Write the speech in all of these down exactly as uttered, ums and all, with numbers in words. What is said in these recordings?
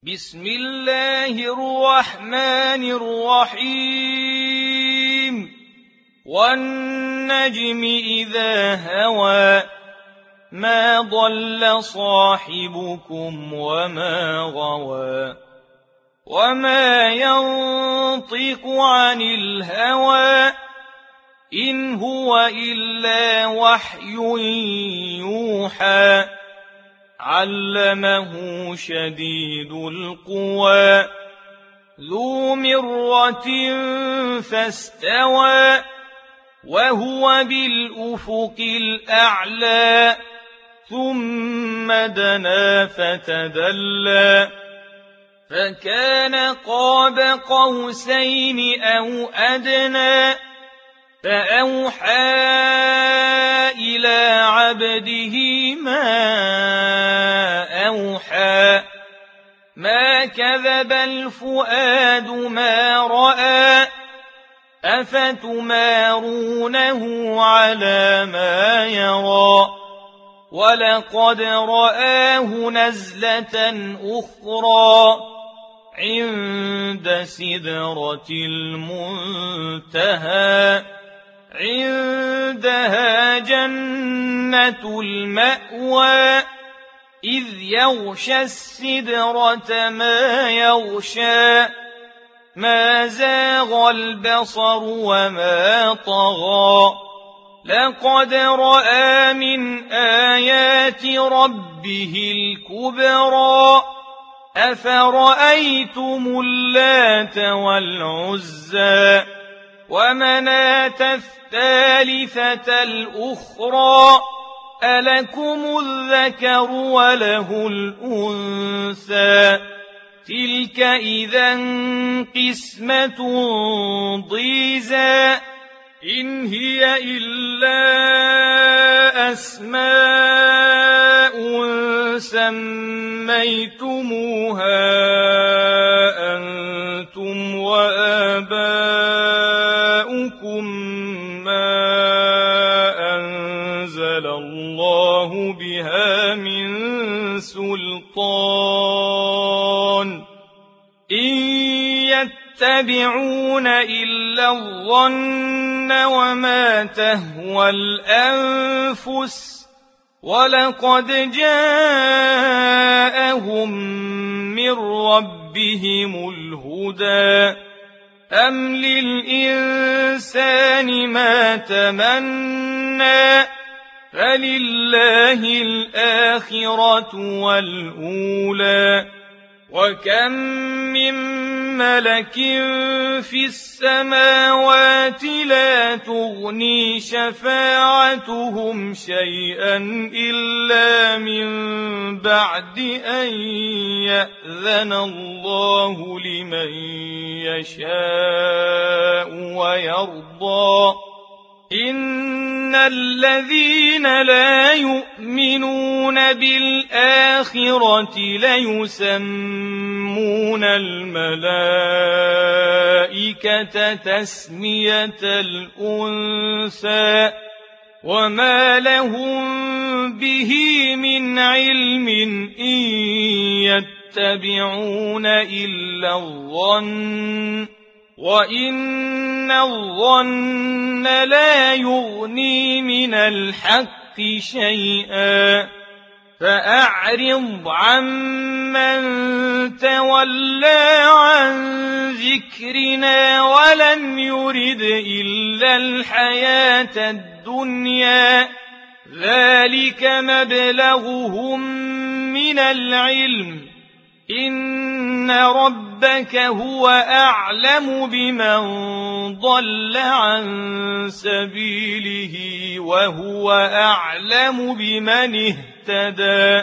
بسم الله الرحمن الرحيم والنجم إذا هوى ما ضل صاحبكم وما غوى وما ينطق عن الهوى إن هو إلا وحي يوحى علمه شديد القوى ذو مرة فاستوى وهو بالأفق الأعلى ثم دنا فتدلى فكان قاب قوسين أو أدنى فأوحى إلى عبده ما أوحى ما كذب الفؤاد ما رأى أفتمارونه على ما يرى ولقد رآه نزلة أخرى عند سدرة المنتهى عندها جنة المأوى إذ يغشى السدرة ما يغشى ما زاغ البصر وما طغى لقد رأى من آيات ربه الكبرى أفرأيتم اللات والعزى ومناة الثالثة الأخرى ألكم الذكر وله الأنثى تلك إذا قسمة ضيزى إن هي إلا أسماء سميتموها أنتم وآباؤكم ما أنزل الله بها من سلطان إن يتبعون إلا الظن وما تهوى الأنفس ولقد جاءهم من ربهم الهدى أم للإنسان ما تمنى فلله الآخرة والأولى وكم من ملك في السماوات لا تغني شفاعتهم شيئا إلا من بعد أن يأذن الله لمن يشاء ويرضى إن الذين لا يؤمنون بالآخرة ليسمون الملائكة تسمية الأنثى وما لهم به من علم إن يتبعون إلا الظن وإن الظن لا يغني من الحق شيئا فأعرض عمن تولى عن ذكرنا ولم يرد إلا الحياة الدنيا ذلك مبلغهم من العلم إن ربك هو أعلم بمن ضل عن سبيله وهو أعلم بمن اهتدى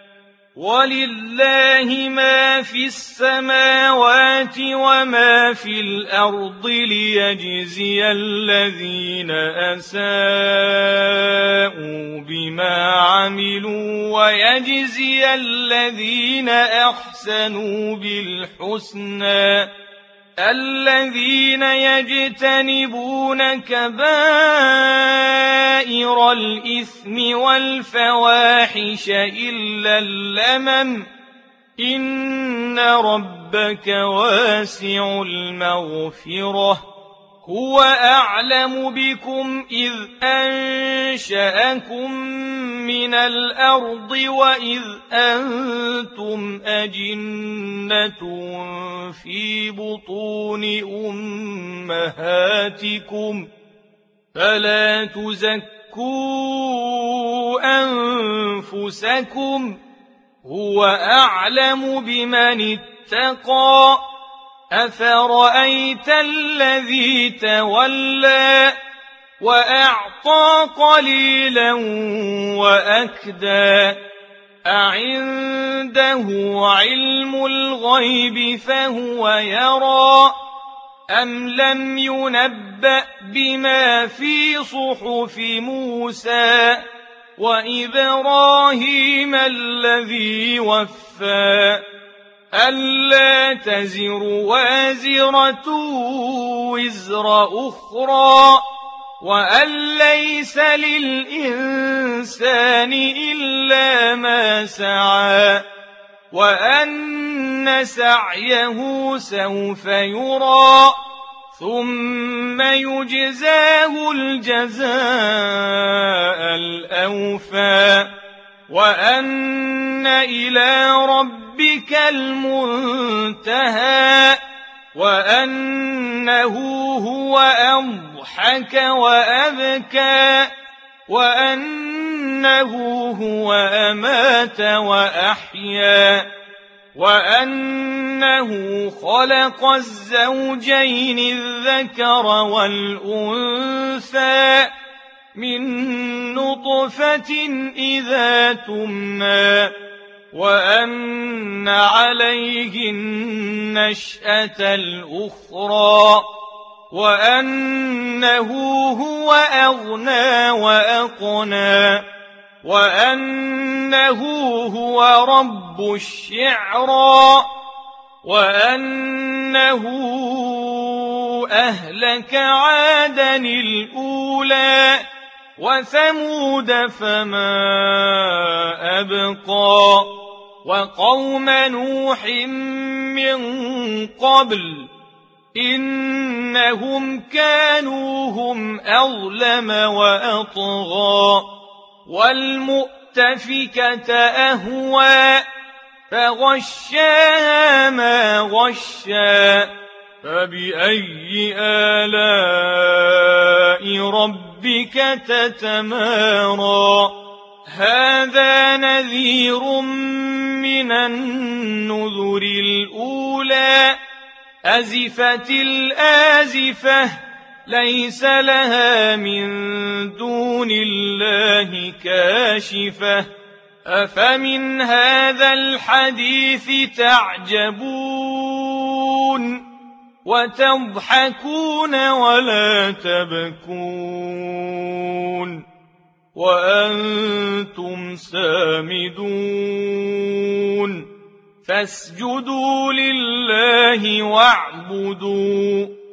ولله ما في السماوات وما في الأرض ليجزي الذين أساءوا بما عملوا ويجزي الذين أحسنوا بالحسنى الذين يجتنبون كبائر الإثم والفواحش إلا اللمم إن ربك واسع المغفرة هو أعلم بكم إذ أنشأكم من الأرض وإذ أنتم أجنة في بطون أمهاتكم فلا تزكوا أنفسكم هو أعلم بمن اتقى أفرأيت الذي تولى وأعطى قليلا وأكدى أعنده علم الغيب فهو يرى أم لم ينبأ بما في صحف موسى وإبراهيم الذي وفى ألا تزر وازرة وزر أخرى وأن ليس للإنسان إلا ما سعى وأن سعيه سوف يرى ثم يجزاه الجزاء الأوفى وأن إلى ربك المنتهى وأنه هو أضحك وأبكى وأنه هو أمات وأحيا وأنه خلق الزوجين الذكر والأنثى من نطفة إذا تمنى وأن عليه النشأة الأخرى وأنه هو أغنى وأقنى وأنه هو رب الشعرى وأنه أهلك عادا الأولى وثمود فما أبقى وقوم نوح من قبل إنهم كانوا هم أظلم وأطغى والمؤتفكة أهوى فغشاها ما غشا فبأي آلاء ربك تتمارى هذا نذير من النذر الأولى أزفت الآزفة ليس لها من دون الله كاشفة أفمن هذا الحديث تعجبون وتضحكون ولا تبكون وأنتم سامدون فاسجدوا لله واعبدوا